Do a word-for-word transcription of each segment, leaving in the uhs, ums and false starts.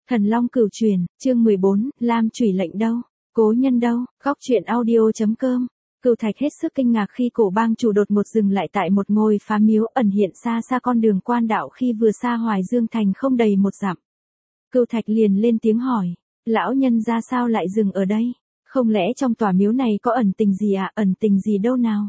Thần Long Cửu Truyền, chương mười bốn, Lam Chủy lệnh đâu? Cố nhân đâu? Góc truyện audio.com. Cửu Thạch hết sức kinh ngạc khi Cổ Bang chủ đột ngột dừng lại tại một ngôi phá miếu ẩn hiện xa xa con đường quan đạo khi vừa xa Hoài Dương thành không đầy một dặm. Cửu Thạch liền lên tiếng hỏi, lão nhân ra sao lại dừng ở đây? Không lẽ trong tòa miếu này có ẩn tình gì à? Ẩn tình gì đâu nào?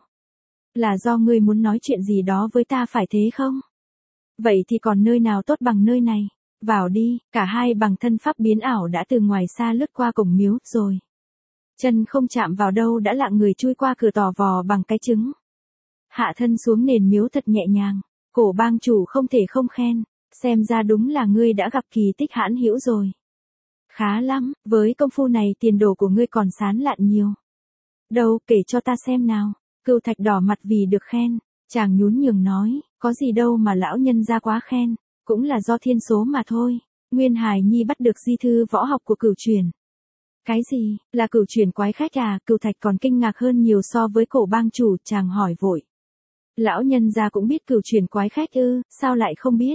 Là do ngươi muốn nói chuyện gì đó với ta phải thế không? Vậy thì còn nơi nào tốt bằng nơi này? Vào đi, cả hai bằng thân pháp biến ảo đã từ ngoài xa lướt qua cổng miếu, rồi. Chân không chạm vào đâu đã lạng người chui qua cửa tò vò bằng cái trứng. Hạ thân xuống nền miếu thật nhẹ nhàng, Cổ Bang chủ không thể không khen, xem ra đúng là ngươi đã gặp kỳ tích hãn hữu rồi. Khá lắm, với công phu này tiền đồ của ngươi còn sán lạn nhiều. Đâu, kể cho ta xem nào. Cửu Thạch đỏ mặt vì được khen, chàng nhún nhường nói, có gì đâu mà lão nhân ra quá khen. Cũng là do thiên số mà thôi. Nguyên Hải Nhi bắt được di thư võ học của Cửu Truyền. Cái gì, là Cửu Truyền quái khách à? Cửu Thạch còn kinh ngạc hơn nhiều so với Cổ Bang chủ, chàng hỏi vội. Lão nhân gia cũng biết Cửu Truyền quái khách ư? Sao lại không biết?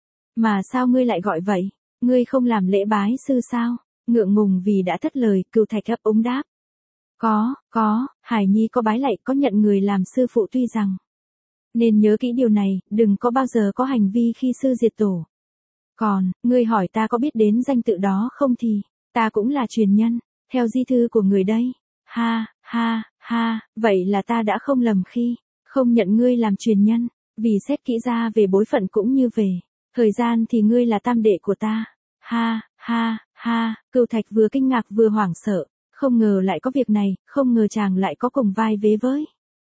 Mà sao ngươi lại gọi vậy? Ngươi không làm lễ bái sư sao? Ngượng ngùng vì đã thất lời, Cửu Thạch ấp úng đáp. Có, có, Hải Nhi có bái lạy, có nhận người làm sư phụ, tuy rằng nên nhớ kỹ điều này, đừng có bao giờ có hành vi khi sư diệt tổ. Còn, ngươi hỏi ta có biết đến danh tự đó không thì, ta cũng là truyền nhân, theo di thư của người đây. Ha, ha, ha, vậy là ta đã không lầm khi không nhận ngươi làm truyền nhân, vì xét kỹ ra về bối phận cũng như về thời gian thì ngươi là tam đệ của ta. Ha, ha, ha, Cửu Thạch vừa kinh ngạc vừa hoảng sợ, không ngờ lại có việc này, không ngờ chàng lại có cùng vai vế với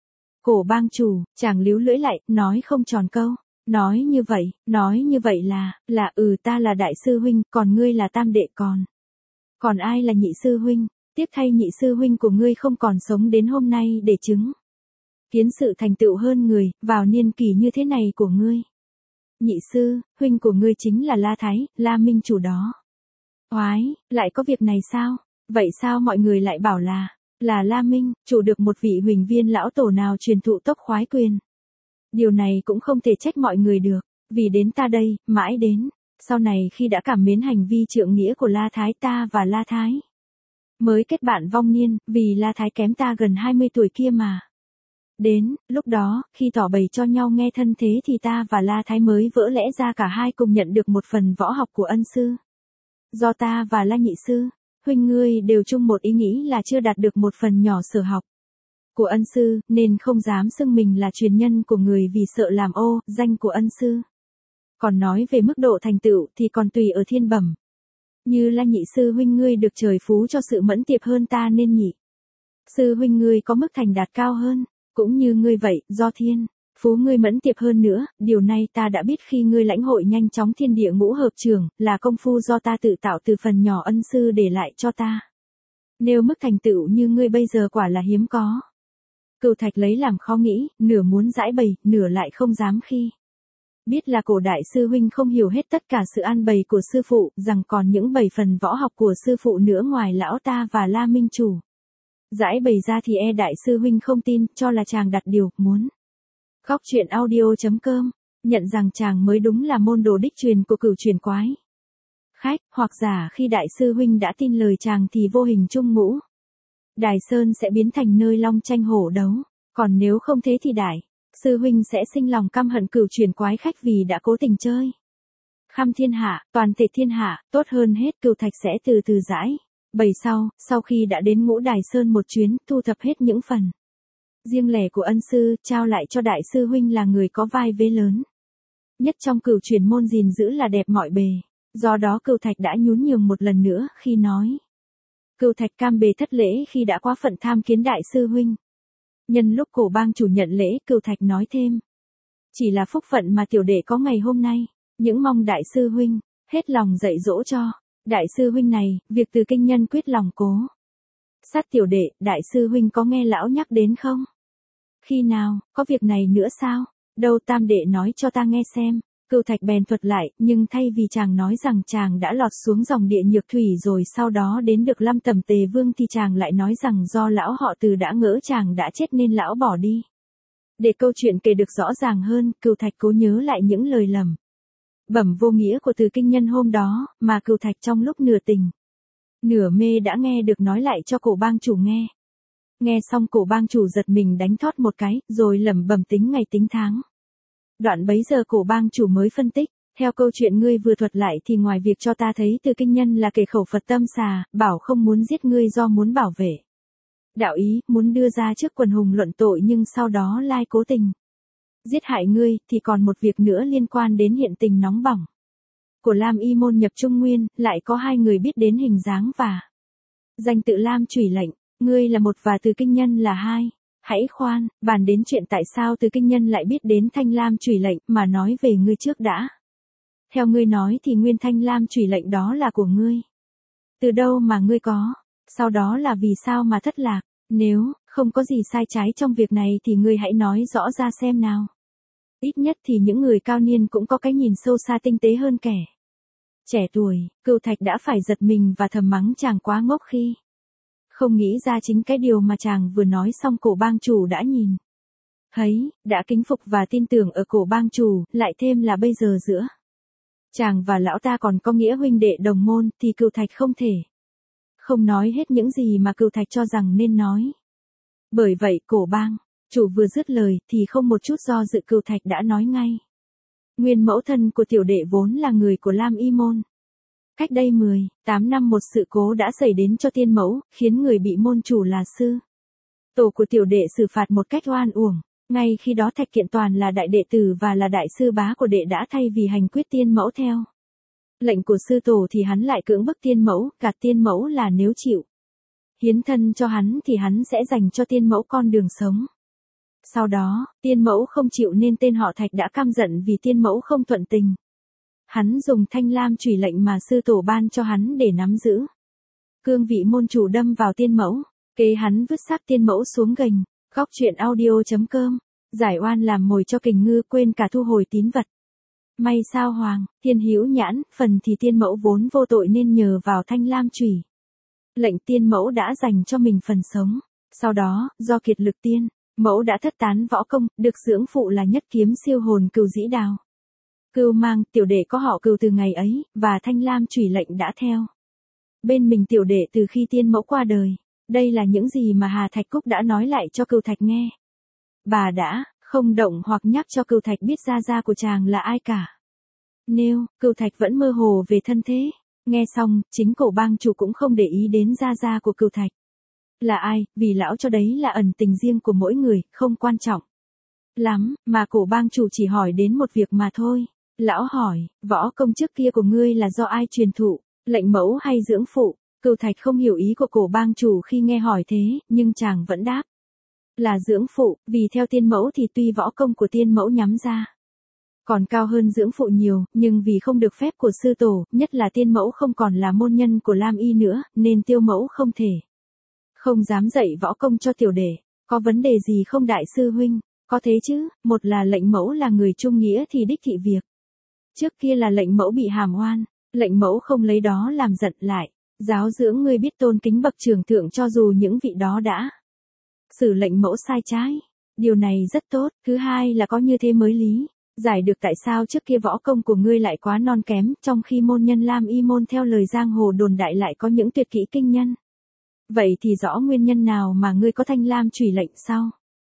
Cổ Bang chủ. Chàng líu lưỡi lại, nói không tròn câu. Nói như vậy, nói như vậy là, là ừ ta là đại sư huynh, còn ngươi là tam đệ, còn. Còn ai là nhị sư huynh? Tiếc thay nhị sư huynh của ngươi không còn sống đến hôm nay để chứng kiến sự thành tựu hơn người, vào niên kỳ như thế này của ngươi. Nhị sư, huynh của ngươi chính là La Thái, La Minh chủ đó. Oái, lại có việc này sao? Vậy sao mọi người lại bảo là Là La Minh, chủ được một vị huỳnh viên lão tổ nào truyền thụ tốc khoái quyền. Điều này cũng không thể trách mọi người được, vì đến ta đây, mãi đến, sau này khi đã cảm mến hành vi trượng nghĩa của La Thái, ta và La Thái mới kết bạn vong niên, vì La Thái kém ta gần hai mươi tuổi kia mà. Đến, lúc đó, khi tỏ bày cho nhau nghe thân thế thì ta và La Thái mới vỡ lẽ ra cả hai cùng nhận được một phần võ học của ân sư. Do ta và La nhị sư, huynh ngươi đều chung một ý nghĩ là chưa đạt được một phần nhỏ sở học của ân sư, nên không dám xưng mình là truyền nhân của người vì sợ làm ô danh của ân sư. Còn nói về mức độ thành tựu thì còn tùy ở thiên bẩm. Như La nhị sư huynh ngươi được trời phú cho sự mẫn tiệp hơn ta nên nhị sư huynh ngươi có mức thành đạt cao hơn, cũng như ngươi vậy, do thiên phú ngươi mẫn tiệp hơn nữa, điều này ta đã biết khi ngươi lãnh hội nhanh chóng thiên địa ngũ hợp trường, là công phu do ta tự tạo từ phần nhỏ ân sư để lại cho ta. Nếu mức thành tựu như ngươi bây giờ quả là hiếm có. Cửu Thạch lấy làm khó nghĩ, nửa muốn giải bày, nửa lại không dám khi biết là Cổ đại sư huynh không hiểu hết tất cả sự an bày của sư phụ, rằng còn những bảy phần võ học của sư phụ nữa ngoài lão ta và La Minh chủ. Giải bày ra thì e đại sư huynh không tin, cho là chàng đặt điều muốn. Góc truyện audio.com, nhận rằng chàng mới đúng là môn đồ đích truyền của Cửu Truyền quái khách, hoặc giả khi đại sư huynh đã tin lời chàng thì vô hình chung ngũ Đài Sơn sẽ biến thành nơi long tranh hổ đấu, còn nếu không thế thì đại sư huynh sẽ sinh lòng căm hận Cửu Truyền quái khách vì đã cố tình chơi khăm thiên hạ, toàn thể thiên hạ. Tốt hơn hết Cửu Thạch sẽ từ từ giải bày sau, sau khi đã đến Ngũ Đài Sơn một chuyến, thu thập hết những phần riêng lẻ của ân sư, trao lại cho đại sư huynh là người có vai vế lớn nhất trong Cửu Truyền môn gìn giữ là đẹp mọi bề. Do đó Cửu Thạch đã nhún nhường một lần nữa khi nói. Cửu Thạch cam bề thất lễ khi đã quá phận tham kiến đại sư huynh. Nhân lúc Cổ Bang chủ nhận lễ, Cửu Thạch nói thêm. Chỉ là phúc phận mà tiểu đệ có ngày hôm nay, những mong đại sư huynh hết lòng dạy dỗ cho. Đại sư huynh này, việc từ kinh nhân quyết lòng cố sát tiểu đệ, đại sư huynh có nghe lão nhắc đến không? Khi nào, có việc này nữa sao? Đâu, tam đệ nói cho ta nghe xem. Cửu Thạch bèn thuật lại, nhưng thay vì chàng nói rằng chàng đã lọt xuống dòng địa nhược thủy rồi sau đó đến được Lâm Tầm Tề Vương thì chàng lại nói rằng do lão họ Từ đã ngỡ chàng đã chết nên lão bỏ đi. Để câu chuyện kể được rõ ràng hơn, Cửu Thạch cố nhớ lại những lời lầm bẩm vô nghĩa của Từ Kinh Nhân hôm đó, mà Cửu Thạch trong lúc nửa tình, nửa mê đã nghe được nói lại cho cổ bang chủ nghe. Nghe xong cổ bang chủ giật mình đánh thót một cái, rồi lẩm bẩm tính ngày tính tháng. Đoạn bấy giờ cổ bang chủ mới phân tích, theo câu chuyện ngươi vừa thuật lại thì ngoài việc cho ta thấy Từ Kinh Nhân là kẻ khẩu Phật tâm xà, bảo không muốn giết ngươi do muốn bảo vệ đạo ý, muốn đưa ra trước quần hùng luận tội nhưng sau đó lai cố tình giết hại ngươi, thì còn một việc nữa liên quan đến hiện tình nóng bỏng của Lam Y môn nhập Trung Nguyên, lại có hai người biết đến hình dáng và danh tự Lam Chủy Lệnh, ngươi là một và Từ Kinh Nhân là hai. Hãy khoan, bàn đến chuyện tại sao Từ Kinh Nhân lại biết đến thanh Lam Chủy Lệnh, mà nói về ngươi trước đã. Theo ngươi nói thì nguyên thanh Lam Chủy Lệnh đó là của ngươi. Từ đâu mà ngươi có? Sau đó là vì sao mà thất lạc? Nếu không có gì sai trái trong việc này thì ngươi hãy nói rõ ra xem nào. Ít nhất thì những người cao niên cũng có cái nhìn sâu xa tinh tế hơn kẻ trẻ tuổi. Cửu Thạch đã phải giật mình và thầm mắng chàng quá ngốc khi không nghĩ ra chính cái điều mà chàng vừa nói xong cổ bang chủ đã nhìn thấy, đã kính phục và tin tưởng ở cổ bang chủ, lại thêm là bây giờ giữa chàng và lão ta còn có nghĩa huynh đệ đồng môn, thì Cửu Thạch không thể không nói hết những gì mà Cửu Thạch cho rằng nên nói. Bởi vậy cổ bang chủ vừa dứt lời thì không một chút do dự Cửu Thạch đã nói ngay. Nguyên mẫu thân của tiểu đệ vốn là người của Lam Y môn. Cách đây mười tám năm một sự cố đã xảy đến cho tiên mẫu, khiến người bị môn chủ là sư tổ của tiểu đệ xử phạt một cách oan uổng. Ngay khi đó Thạch Kiện Toàn là đại đệ tử và là đại sư bá của đệ đã thay vì hành quyết tiên mẫu theo lệnh của sư tổ thì hắn lại cưỡng bức tiên mẫu, gạt tiên mẫu là nếu chịu hiến thân cho hắn thì hắn sẽ dành cho tiên mẫu con đường sống. Sau đó, tiên mẫu không chịu nên tên họ Thạch đã căm giận vì tiên mẫu không thuận tình. Hắn dùng thanh Lam Chủy Lệnh mà sư tổ ban cho hắn để nắm giữ cương vị môn chủ đâm vào tiên mẫu, kế hắn vứt xác tiên mẫu xuống gành. Góc truyện audio chấm com, giải oan làm mồi cho kình ngư, quên cả thu hồi tín vật. May sao Hoàng, Thiên Hữu nhãn, phần thì tiên mẫu vốn vô tội nên nhờ vào thanh Lam Chủy Lệnh tiên mẫu đã dành cho mình phần sống. Sau đó, do kiệt lực tiên mẫu đã thất tán võ công, được dưỡng phụ là nhất kiếm siêu hồn Cừu Dĩ Đào. Cừu mang, tiểu đệ có họ Cừu từ ngày ấy, và thanh Lam Chủy Lệnh đã theo bên mình tiểu đệ từ khi tiên mẫu qua đời. Đây là những gì mà Hà Thạch Cúc đã nói lại cho Cửu Thạch nghe. Bà đã không động hoặc nhắc cho Cửu Thạch biết gia gia của chàng là ai cả. Nếu Cửu Thạch vẫn mơ hồ về thân thế, nghe xong, chính cổ bang chủ cũng không để ý đến gia gia của Cửu Thạch là ai, vì lão cho đấy là ẩn tình riêng của mỗi người, không quan trọng lắm, mà cổ bang chủ chỉ hỏi đến một việc mà thôi. Lão hỏi, võ công trước kia của ngươi là do ai truyền thụ, lệnh mẫu hay dưỡng phụ? Cửu Thạch không hiểu ý của cổ bang chủ khi nghe hỏi thế, nhưng chàng vẫn đáp là dưỡng phụ, vì theo tiên mẫu thì tuy võ công của tiên mẫu nhắm ra còn cao hơn dưỡng phụ nhiều, nhưng vì không được phép của sư tổ, nhất là tiên mẫu không còn là môn nhân của Lam Y nữa, nên tiêu mẫu không thể không dám dạy võ công cho tiểu đệ. Có vấn đề gì không đại sư huynh? Có thế chứ, một là lệnh mẫu là người trung nghĩa thì đích thị việc trước kia là lệnh mẫu bị hàm oan, lệnh mẫu không lấy đó làm giận lại. Giáo dưỡng ngươi biết tôn kính bậc trưởng thượng cho dù những vị đó đã xử lệnh mẫu sai trái. Điều này rất tốt. Thứ hai là có như thế mới lý giải được tại sao trước kia võ công của ngươi lại quá non kém, trong khi môn nhân Lam Y môn theo lời giang hồ đồn đại lại có những tuyệt kỹ kinh nhân. Vậy thì rõ nguyên nhân nào mà ngươi có thanh Lam Chủy Lệnh sau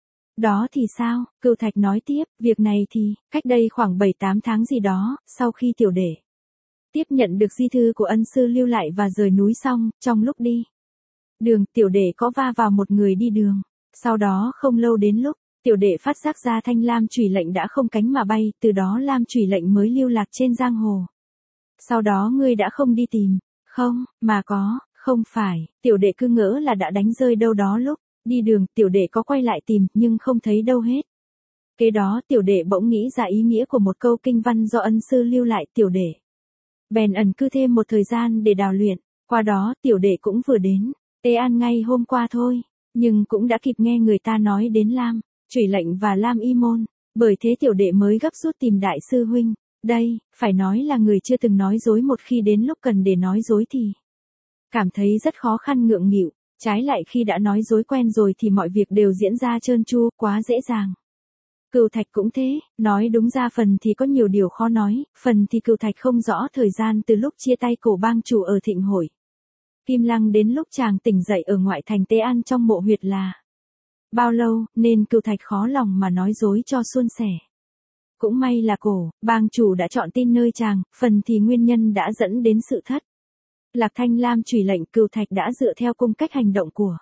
đó thì sao? Cửu Thạch nói tiếp, việc này thì, cách đây khoảng bảy tám tháng gì đó, sau khi tiểu đệ tiếp nhận được di thư của ân sư lưu lại và rời núi xong, trong lúc đi đường, tiểu đệ có va vào một người đi đường. Sau đó không lâu đến lúc, tiểu đệ phát giác ra thanh Lam Chủy Lệnh đã không cánh mà bay, từ đó Lam Chủy Lệnh mới lưu lạc trên giang hồ. Sau đó ngươi đã không đi tìm, không, mà có, không phải, tiểu đệ cứ ngỡ là đã đánh rơi đâu đó lúc đi đường, tiểu đệ có quay lại tìm, nhưng không thấy đâu hết. Kế đó tiểu đệ bỗng nghĩ ra ý nghĩa của một câu kinh văn do ân sư lưu lại, tiểu đệ bèn ẩn cư thêm một thời gian để đào luyện. Qua đó tiểu đệ cũng vừa đến Tây An ngay hôm qua thôi, nhưng cũng đã kịp nghe người ta nói đến Lam Chủy Lệnh và Lam Y môn, bởi thế tiểu đệ mới gấp rút tìm đại sư huynh. Đây, phải nói là người chưa từng nói dối, một khi đến lúc cần để nói dối thì cảm thấy rất khó khăn ngượng nghịu, trái lại khi đã nói dối quen rồi thì mọi việc đều diễn ra trơn tru, quá dễ dàng. Cửu Thạch cũng thế, nói đúng ra phần thì có nhiều điều khó nói, phần thì Cửu Thạch không rõ thời gian từ lúc chia tay cổ bang chủ ở thịnh hội Kim Lăng đến lúc chàng tỉnh dậy ở ngoại thành Tế An trong mộ huyệt là bao lâu, nên Cửu Thạch khó lòng mà nói dối cho suôn sẻ. Cũng may là cổ bang chủ đã chọn tin nơi chàng, phần thì nguyên nhân đã dẫn đến sự thất lạc Thanh Lam chủy lệnh. Cửu Thạch đã dựa theo cung cách hành động của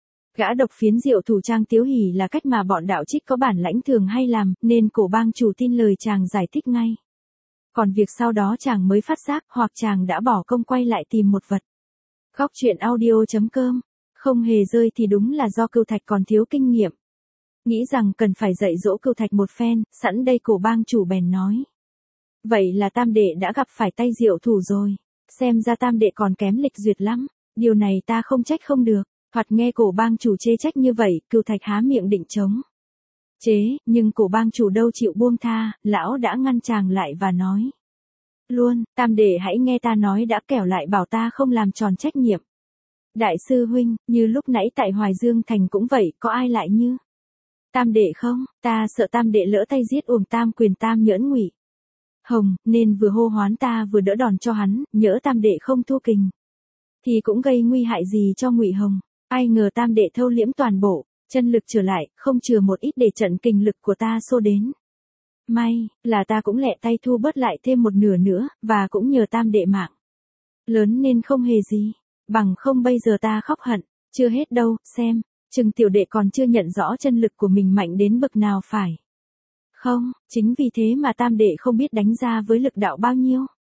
gã độc phiến diệu thủ Trang Tiếu Hỷ là cách mà bọn đạo trích có bản lãnh thường hay làm, nên cổ bang chủ tin lời chàng giải thích ngay. Còn việc sau đó chàng mới phát giác, hoặc chàng đã bỏ công quay lại tìm một vật. Góc truyện audio chấm com, không hề rơi thì đúng là do Cửu Thạch còn thiếu kinh nghiệm. Nghĩ rằng cần phải dạy dỗ Cửu Thạch một phen, sẵn đây cổ bang chủ bèn nói. Vậy là tam đệ đã gặp phải tay diệu thủ rồi, xem ra tam đệ còn kém lịch duyệt lắm, điều này ta không trách không được. Thoạt nghe cổ bang chủ chê trách như vậy, Cửu Thạch há miệng định chống chế, nhưng cổ bang chủ đâu chịu buông tha, lão đã ngăn chàng lại và nói. Luôn, tam đệ hãy nghe ta nói đã, kẻo lại bảo ta không làm tròn trách nhiệm. Đại sư huynh, như lúc nãy tại Hoài Dương Thành cũng vậy, có ai lại như tam đệ không? Ta sợ tam đệ lỡ tay giết uổng tam quyền tam nhẫn Ngụy Hồng, nên vừa hô hoán ta vừa đỡ đòn cho hắn, nhỡ tam đệ không thua kình thì cũng gây nguy hại gì cho Ngụy Hồng. Ai ngờ tam đệ thâu liễm toàn bộ chân lực trở lại, không chừa một ít để trận kình lực của ta xô đến. May là ta cũng lẹ tay thu bớt lại thêm một nửa nữa, và cũng nhờ tam đệ mạng lớn nên không hề gì, bằng không bây giờ ta khóc hận. Chưa hết đâu, xem chừng tiểu đệ còn chưa nhận rõ chân lực của mình mạnh đến bậc nào phải không? Chính vì thế mà tam đệ không biết đánh ra với lực đạo bao nhiêu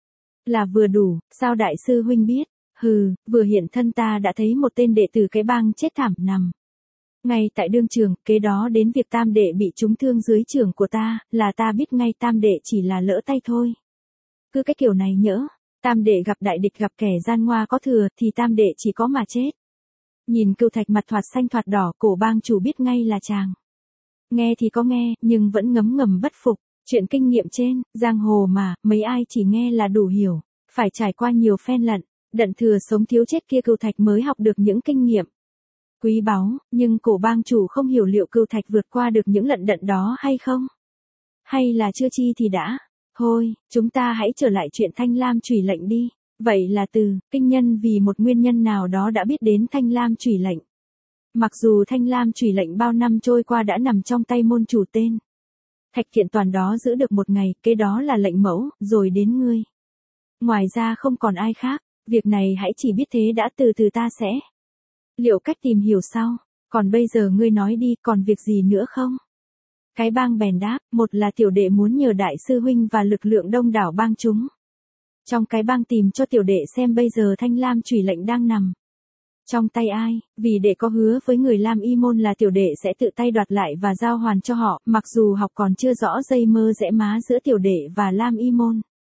là vừa đủ. Sao đại sư huynh biết? Hừ, vừa hiện thân ta đã thấy một tên đệ tử cái bang chết thảm nằm ngay tại đương trường. Kế đó đến việc tam đệ bị trúng thương dưới trường của ta, là ta biết ngay tam đệ chỉ là lỡ tay thôi. Cứ cái kiểu này nhỡ tam đệ gặp đại địch, gặp kẻ gian ngoa có thừa, thì tam đệ chỉ có mà chết. Nhìn Cửu Thạch mặt thoạt xanh thoạt đỏ, cổ bang chủ biết ngay là chàng nghe thì có nghe, nhưng vẫn ngấm ngầm bất phục. Chuyện kinh nghiệm trên giang hồ mà, mấy ai chỉ nghe là đủ hiểu, phải trải qua nhiều phen lận đận thừa sống thiếu chết kia Cửu Thạch mới học được những kinh nghiệm quý báu. Nhưng cổ bang chủ không hiểu liệu Cửu Thạch vượt qua được những lận đận đó hay không, hay là chưa chi thì đã. Thôi, chúng ta hãy trở lại chuyện Thanh Lam chủy lệnh đi. Vậy là từ kinh nhân vì một nguyên nhân nào đó đã biết đến Thanh Lam chủy lệnh. Mặc dù Thanh Lam chủy lệnh bao năm trôi qua đã nằm trong tay môn chủ tên Thạch Kiện Toàn đó giữ được một ngày, kế đó là lệnh mẫu, rồi đến ngươi. Ngoài ra không còn ai khác. Việc này hãy chỉ biết thế đã, từ từ ta sẽ liệu cách tìm hiểu sau. Còn bây giờ ngươi nói đi, còn việc gì nữa không? Cái bang bèn đáp, một là tiểu đệ muốn nhờ đại sư huynh và lực lượng đông đảo bang chúng trong cái bang tìm cho tiểu đệ xem bây giờ Thanh Lam chủy lệnh đang nằm trong tay ai, vì đệ có hứa với người Lam Y môn là tiểu đệ sẽ tự tay đoạt lại và giao hoàn cho họ, mặc dù học còn chưa rõ dây mơ rẽ má giữa tiểu đệ và Lam Y môn.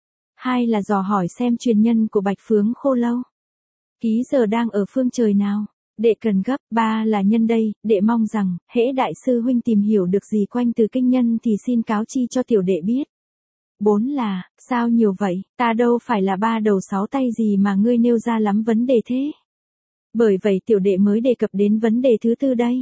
Hai là dò hỏi xem truyền nhân của Bạch Phướng Khô Lâu ký giờ đang ở phương trời nào, đệ cần gấp. Ba là nhân đây, đệ mong rằng, hễ đại sư huynh tìm hiểu được gì quanh từ kinh nhân thì xin cáo chi cho tiểu đệ biết. Bốn là, sao nhiều vậy, ta đâu phải là ba đầu sáu tay gì mà ngươi nêu ra lắm vấn đề thế. Bởi vậy tiểu đệ mới đề cập đến vấn đề thứ tư đây.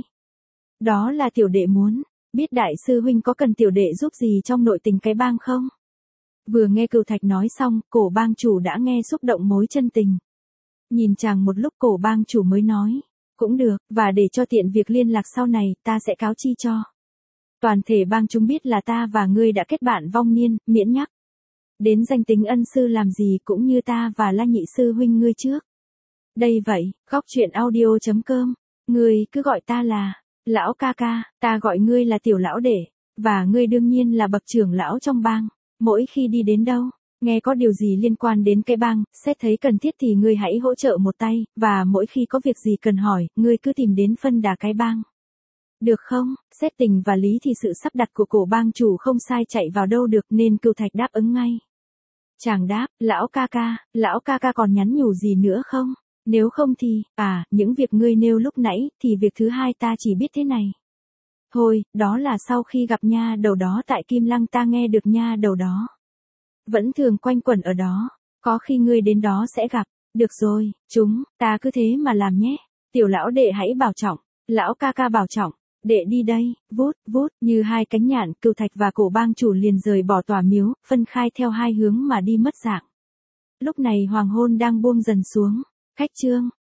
Đó là tiểu đệ muốn biết đại sư huynh có cần tiểu đệ giúp gì trong nội tình cái bang không? Vừa nghe Cửu Thạch nói xong, cổ bang chủ đã nghe xúc động mối chân tình. Nhìn chàng một lúc, cổ bang chủ mới nói, cũng được, và để cho tiện việc liên lạc sau này, ta sẽ cáo chi cho toàn thể bang chúng biết là ta và ngươi đã kết bạn vong niên, miễn nhắc đến danh tính ân sư làm gì, cũng như ta và La nhị sư huynh ngươi trước đây vậy. Góc truyện audio chấm com, ngươi cứ gọi ta là lão ca ca, ta gọi ngươi là tiểu lão đệ, và ngươi đương nhiên là bậc trưởng lão trong bang. Mỗi khi đi đến đâu, nghe có điều gì liên quan đến cái bang, xét thấy cần thiết thì ngươi hãy hỗ trợ một tay, và mỗi khi có việc gì cần hỏi, ngươi cứ tìm đến phân đà cái bang. Được không? Xét tình và lý thì sự sắp đặt của cổ bang chủ không sai chạy vào đâu được, nên Cửu Thạch đáp ứng ngay. Chàng đáp, lão ca ca, lão ca ca còn nhắn nhủ gì nữa không? Nếu không thì, à, những việc ngươi nêu lúc nãy, thì việc thứ hai ta chỉ biết thế này. Thôi, đó là sau khi gặp nha đầu đó tại Kim Lăng ta nghe được nha đầu đó vẫn thường quanh quẩn ở đó, có khi ngươi đến đó sẽ gặp. Được rồi, chúng ta cứ thế mà làm nhé. Tiểu lão đệ hãy bảo trọng, lão ca ca bảo trọng. Đệ đi đây, vút, vút, như hai cánh nhạn, Cửu Thạch và Cổ bang chủ liền rời bỏ tòa miếu, phân khai theo hai hướng mà đi mất dạng. Lúc này hoàng hôn đang buông dần xuống. Khách trương,